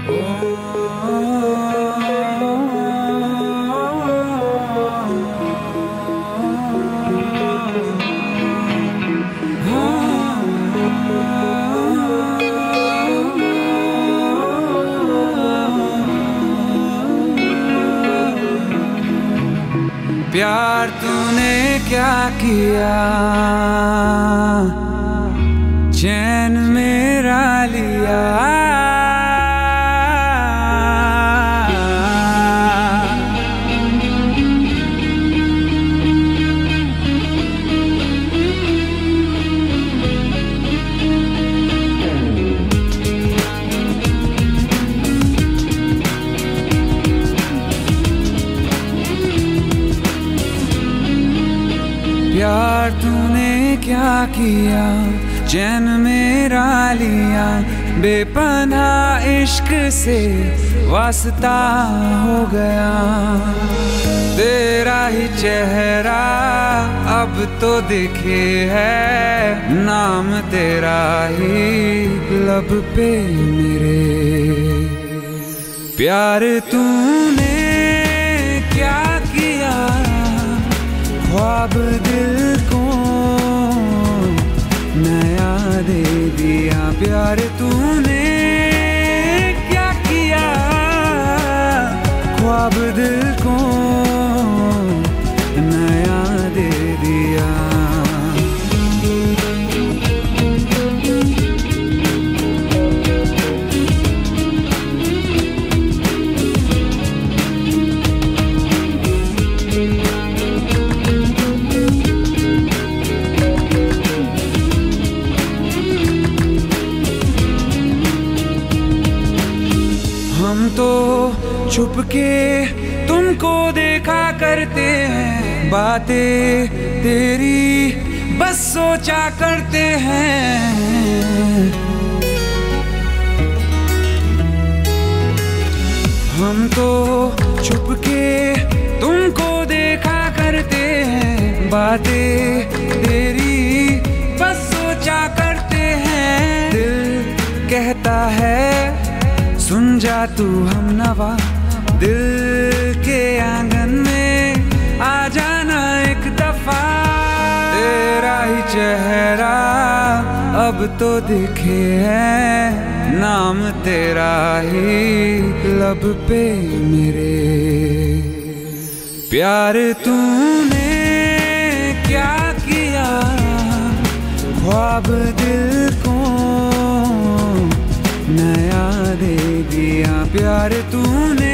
प्यार तूने क्या किया, चैन मेरा लिया। प्यार तूने क्या किया, चैन मेरा लिया। बेपनाह इश्क से वास्ता हो गया, तेरा ही चेहरा अब तो दिखे है, नाम तेरा ही लब पे मेरे। प्यार तूने क्या किया, ख्वाब दिल को नया दे दिया। प्यार तूने क्या किया, ख्वाब दिल को नया दे दिया। हम तो छुप के तुमको देखा करते हैं, बातें तेरी बस सोचा करते हैं। हम तो छुप के तुमको देखा करते हैं, बातें तेरी बस सोचा करते हैं। दिल कहता है सुन जा तू हमनवा, दिल के आंगन में आ जाना एक दफा। तेरा ही चेहरा अब तो दिखे है, नाम तेरा ही लब पे मेरे। प्यार तूने क्या किया, ख्वाब दिल को नया दे दिया। प्यार तूने